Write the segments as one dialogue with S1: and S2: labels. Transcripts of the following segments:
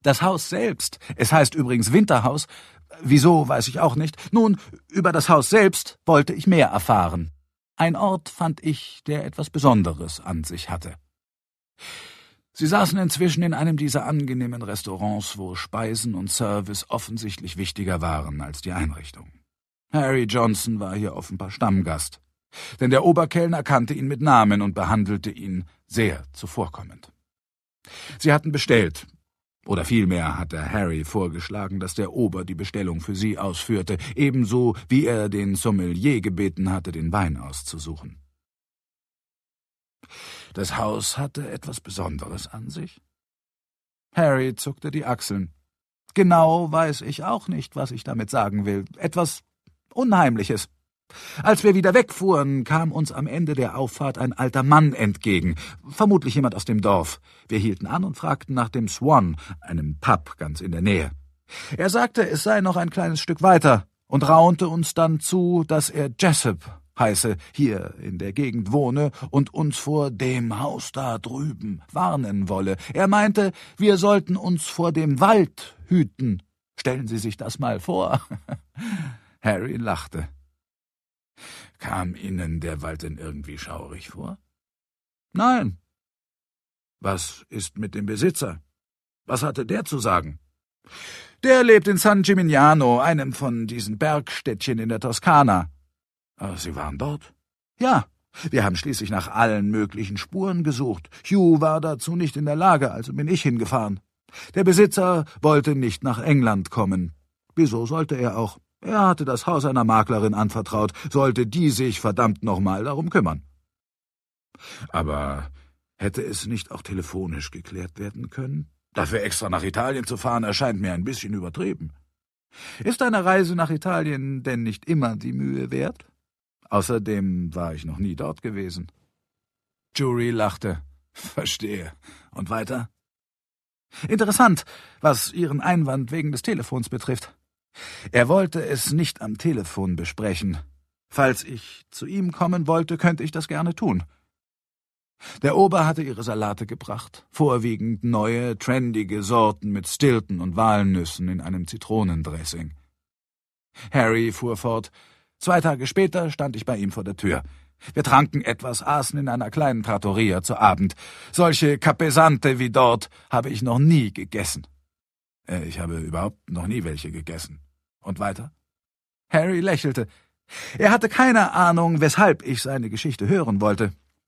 S1: Das Haus selbst, es heißt übrigens Winterhaus, wieso, weiß ich auch nicht. Nun, über das Haus selbst wollte ich mehr erfahren. Ein Ort fand ich, der etwas Besonderes an sich hatte. Sie saßen inzwischen in einem dieser angenehmen Restaurants, wo Speisen und Service offensichtlich wichtiger waren als die Einrichtung. Harry Johnson war hier offenbar Stammgast, denn der Oberkellner kannte ihn mit Namen und behandelte ihn sehr zuvorkommend. Sie hatten bestellt, oder vielmehr hatte Harry vorgeschlagen, dass der Ober die Bestellung für sie ausführte, ebenso wie er den Sommelier gebeten hatte, den Wein auszusuchen. Das Haus hatte etwas Besonderes an sich. Harry zuckte die Achseln. Genau weiß ich auch nicht, was ich damit sagen will. Etwas Unheimliches. Als wir wieder wegfuhren, kam uns am Ende der Auffahrt ein alter Mann entgegen, vermutlich jemand aus dem Dorf. Wir hielten an und fragten nach dem Swan, einem Pub ganz in der Nähe. Er sagte, es sei noch ein kleines Stück weiter und raunte uns dann zu, dass er Jessup heiße, hier in der Gegend wohne und uns vor dem Haus da drüben warnen wolle. Er meinte, wir sollten uns vor dem Wald hüten. Stellen Sie sich das mal vor. Harry lachte. Kam Ihnen der Wald denn irgendwie schaurig vor? Nein. Was ist mit dem Besitzer? Was hatte der zu sagen? Der lebt in San Gimignano, einem von diesen Bergstädtchen in der Toskana. Sie waren dort? Ja, wir haben schließlich nach allen möglichen Spuren gesucht. Hugh war dazu nicht in der Lage, also bin ich hingefahren. Der Besitzer wollte nicht nach England kommen. Wieso sollte er auch? Er hatte das Haus einer Maklerin anvertraut, sollte die sich verdammt nochmal darum kümmern. Aber hätte es nicht auch telefonisch geklärt werden können? Dafür extra nach Italien zu fahren, erscheint mir ein bisschen übertrieben. Ist eine Reise nach Italien denn nicht immer die Mühe wert? Außerdem war ich noch nie dort gewesen. Jury lachte. Verstehe. Und weiter? Interessant, was Ihren Einwand wegen des Telefons betrifft. Er wollte es nicht am Telefon besprechen. Falls ich zu ihm kommen wollte, könnte ich das gerne tun. Der Ober hatte ihre Salate gebracht, vorwiegend neue, trendige Sorten mit Stilton und Walnüssen in einem Zitronendressing. Harry fuhr fort. 2 Tage später stand ich bei ihm vor der Tür. Wir tranken etwas, aßen in einer kleinen Trattoria zu Abend. Solche Capesante wie dort habe ich noch nie gegessen. Ich habe überhaupt noch nie welche gegessen. Und weiter? Harry lächelte. Er hatte keine Ahnung, weshalb ich seine Geschichte hören wollte.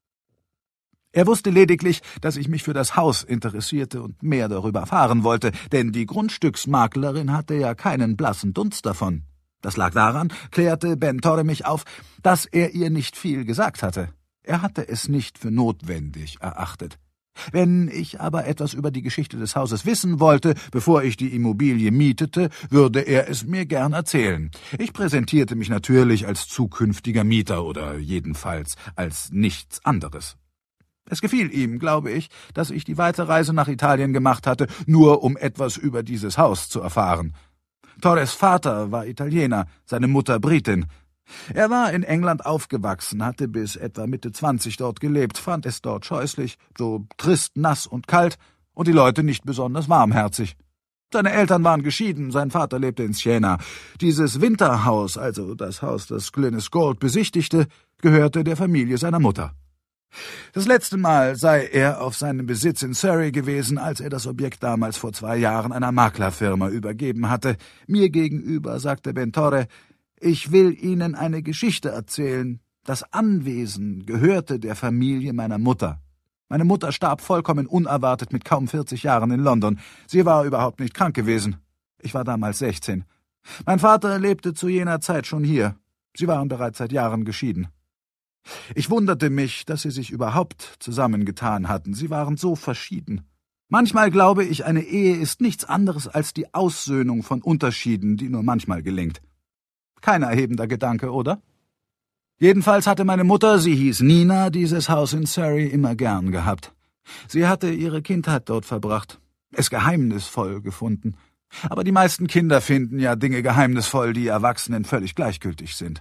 S1: Er wusste lediglich, dass ich mich für das Haus interessierte und mehr darüber erfahren wollte, denn die Grundstücksmaklerin hatte ja keinen blassen Dunst davon. Das lag daran, klärte Ben Torre mich auf, dass er ihr nicht viel gesagt hatte. Er hatte es nicht für notwendig erachtet. Wenn ich aber etwas über die Geschichte des Hauses wissen wollte, bevor ich die Immobilie mietete, würde er es mir gern erzählen. Ich präsentierte mich natürlich als zukünftiger Mieter oder jedenfalls als nichts anderes. Es gefiel ihm, glaube ich, dass ich die weite Reise nach Italien gemacht hatte, nur um etwas über dieses Haus zu erfahren. Torres Vater war Italiener, seine Mutter Britin. Er war in England aufgewachsen, hatte bis etwa Mitte 20 dort gelebt, fand es dort scheußlich, so trist, nass und kalt und die Leute nicht besonders warmherzig. Seine Eltern waren geschieden, sein Vater lebte in Siena. Dieses Winterhaus, also das Haus, das Glynnis Gould besichtigte, gehörte der Familie seiner Mutter. Das letzte Mal sei er auf seinem Besitz in Surrey gewesen, als er das Objekt damals vor 2 Jahren einer Maklerfirma übergeben hatte. Mir gegenüber sagte Ben Torre, »Ich will Ihnen eine Geschichte erzählen. Das Anwesen gehörte der Familie meiner Mutter. Meine Mutter starb vollkommen unerwartet mit kaum 40 Jahren in London. Sie war überhaupt nicht krank gewesen. Ich war damals 16. Mein Vater lebte zu jener Zeit schon hier. Sie waren bereits seit Jahren geschieden. Ich wunderte mich, dass sie sich überhaupt zusammengetan hatten. Sie waren so verschieden. Manchmal glaube ich, eine Ehe ist nichts anderes als die Aussöhnung von Unterschieden, die nur manchmal gelingt. Kein erhebender Gedanke, oder? Jedenfalls hatte meine Mutter, sie hieß Nina, dieses Haus in Surrey immer gern gehabt. Sie hatte ihre Kindheit dort verbracht, es geheimnisvoll gefunden. Aber die meisten Kinder finden ja Dinge geheimnisvoll, die Erwachsenen völlig gleichgültig sind.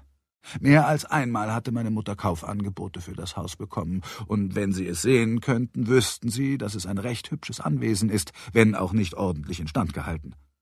S1: Mehr als einmal hatte meine Mutter Kaufangebote für das Haus bekommen, und wenn Sie es sehen könnten, wüssten Sie, dass es ein recht hübsches Anwesen ist, wenn auch nicht ordentlich instand gehalten.